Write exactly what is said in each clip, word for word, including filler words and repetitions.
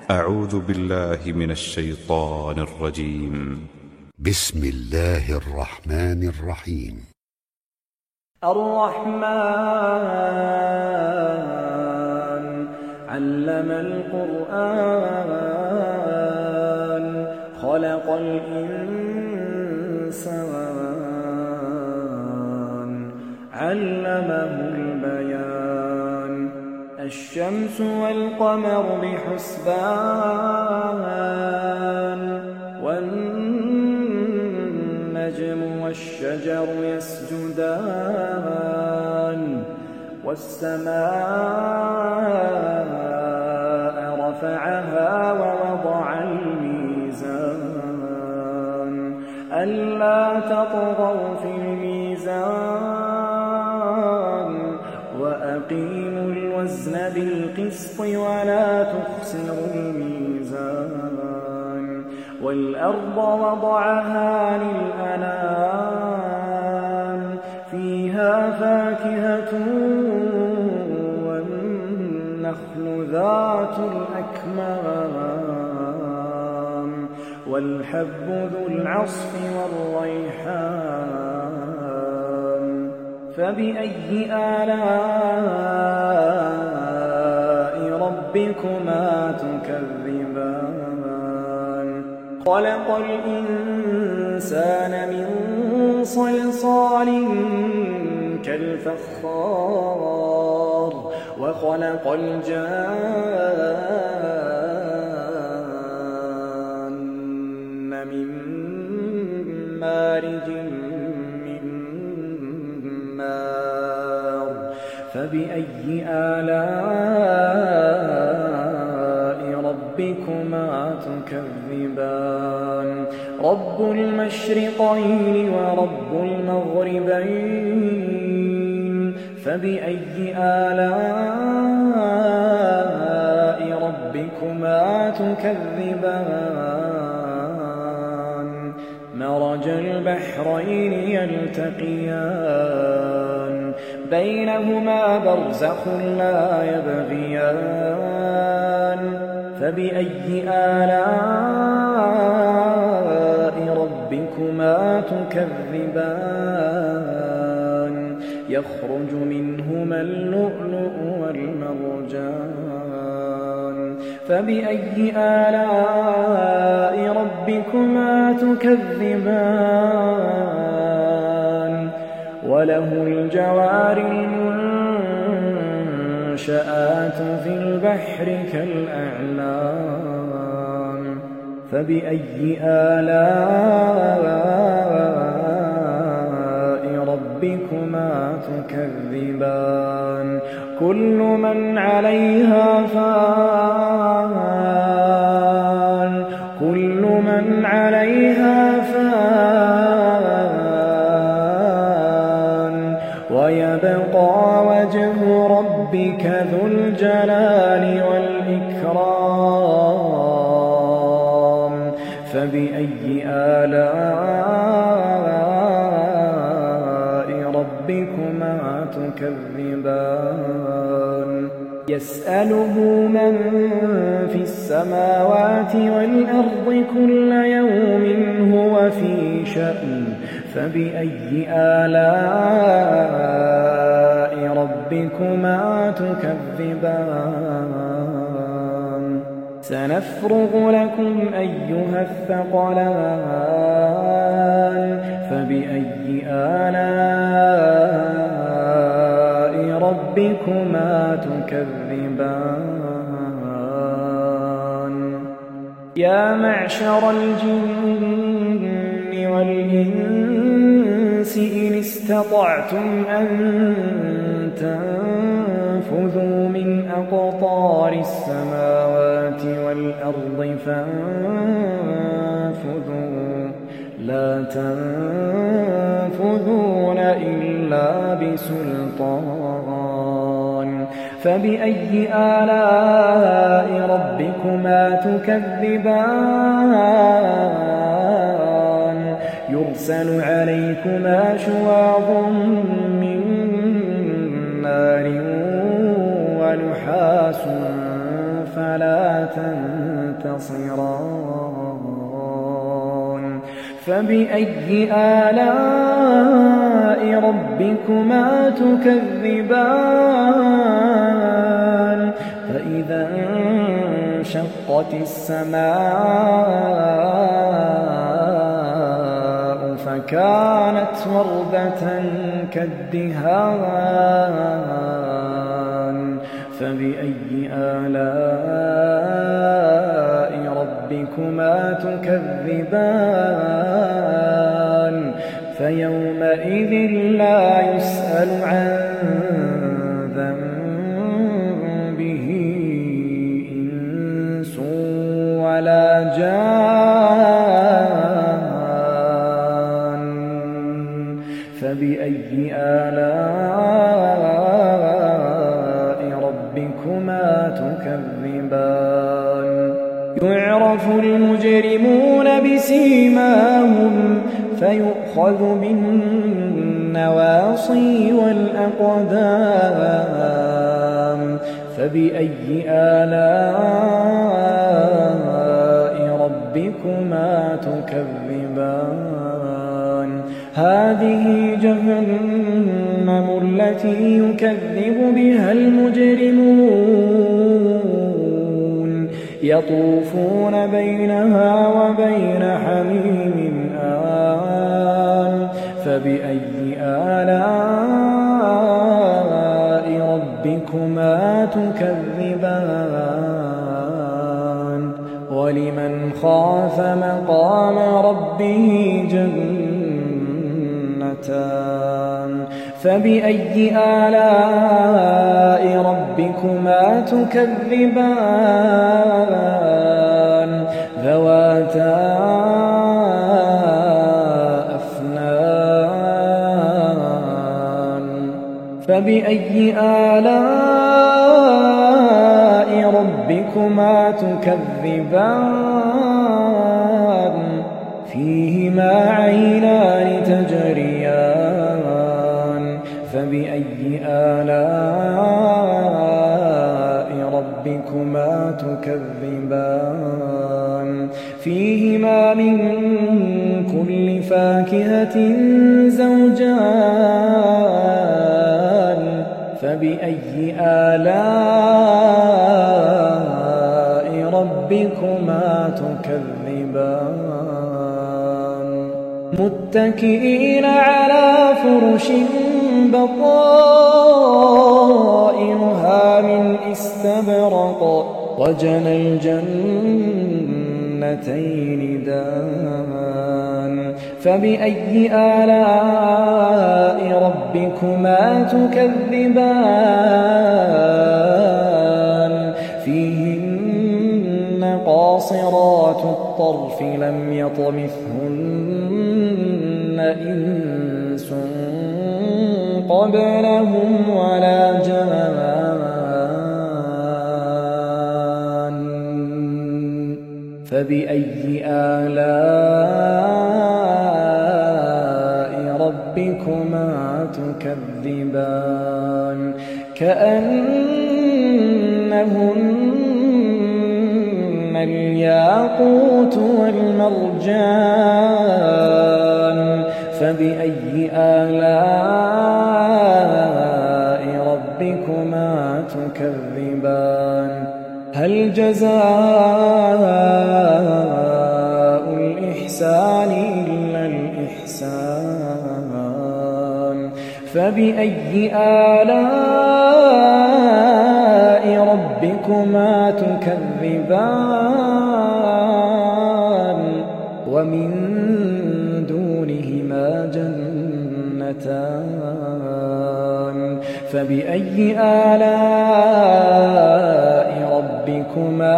أعوذ بالله من الشيطان الرجيم. بسم الله الرحمن الرحيم. الرحمن علم القرآن خلق الإنسان علمه البيان الشمس والقمر بحسبان والنجم والشجر يسجدان والسماء رفعها ووضع الميزان ألا تطغوا في الميزان وأقيموا الوزن بالقسط ولا تخسروا الميزان والأرض وضعها للأنام فيها فاكهة والنخل ذات الأكمام والحب ذو العصف والريحان فبأي آلاء ربكما تكذبان خلق الإنسان من صلصال كالفخار وخلق الجان من مارج من نار فبأي آلاء ربكما تكذبان رب المشرقين ورب المغربين فبأي آلاء ربكما تكذبان مرج البحرين يلتقيان بينهما برزخ لا يبغيان فبأي آلاء ربكما تكذبان يخرج منهما اللؤلؤ والمرجان فبأي آلاء ربكما تكذبان وله الجوار المنشآت في البحر كالأعلام فبأي آلاء ربكما تكذبان كل من عليها فان كل من عليها فان ويبقى وجه ربك ذو الجلال والإكرام فبأي آلاء ربكما تكذبان يسأله من في السماوات والأرض كل يوم هو في شأن فبأي آلاء ربكما تكذبان سنفرغ لكم أيها الثقلان فبأي آلاء ربكما تكذبان يا معشر الجن والإنس إن استطعتم أن تنفذوا من أقطار السماوات والأرض فانفذوا لا تنفذون إلا بسلطان فبأي آلاء ربكما تكذبان يرسل عليكما شواظ من نار ونحاس فلا تنتصران فبأي آلاء ربكما تكذبان فإذا انشقت السماء فكانت وردة كالدهان فبأي آلاء ربكما تكذبان فيومئذ لا يسأل عن ذنبه إنس ولا جان فبأي آلاء ربكما تكذبان يعرف المجرمون بسيماهم فيؤخذ بالنواصي والأقدام فبأي آلاء ربكما تكذبان هذه جهنم التي يكذب بها المجرمون يطوفون بينها وبين حميم آن فبأي آلاء ربكما تكذبان ولمن خاف مقام ربه جنتان فبأي آلاء ربكما تكذبان ذواتا أفنان فبأي آلاء ربكما تكذبان فيهما عينان تجريان فبأي آلاء ربكما تكذبان فيهما من كل فاكهة زوجان فبأي آلاء ربكما تكذبان متكئين على فرش بطائنها من استبرق وجنى الجنتين دان فبأي آلاء ربكما تكذبان فيهن قاصرات الطرف لم يطمثهن إنس قبلهم ولا جان فبأي آلاء ربكما تكذبان كأنهن الياقوت والمرجان فبأي آلاء ربكما تكذبان هل جزاء الإحسان إلا الإحسان فبأي آلاء ربكما تكذبان ومن دونهما جنتان فبأي آلاء ربكما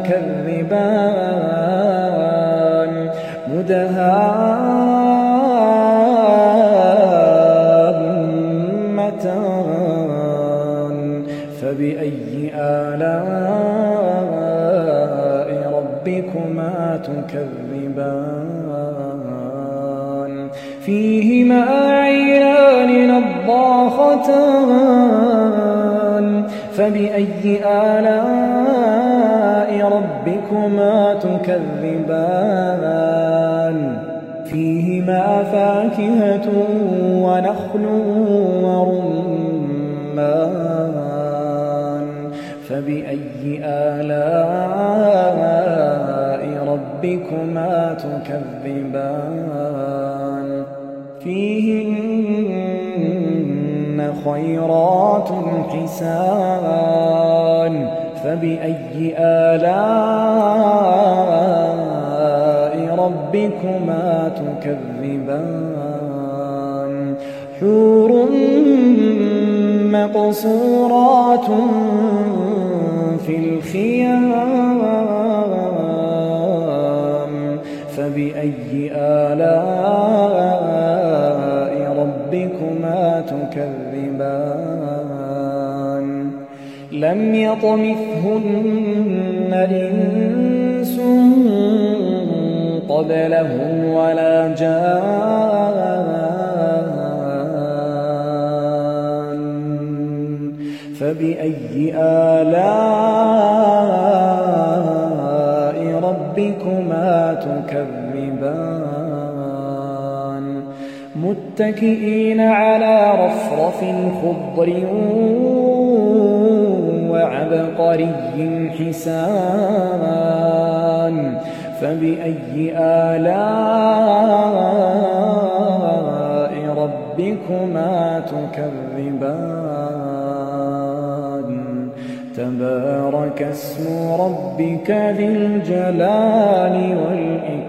تكذبان مدهامتان فبأي آلاء ربكما تكذبان فيهما عينان نضاختان فبأي آلاء ربكما تكذبان فيهما فاكهة ونخل ورمان فبأي آلاء ربكما تكذبان فيهن خيرات حسان فبأي آلاء ربكما تكذبان حور مقصورات في الخيام فبأي آلاء ربكما تكذبان لم يطمثهن إنس قبلهم ولا جان فبأي آلاء ربكما تكذبان متكئين على رفرف خضر وعبقري حسان فبأي آلاء ربكما تكذبان تبارك اسم ربك ذي الجلال والإكرام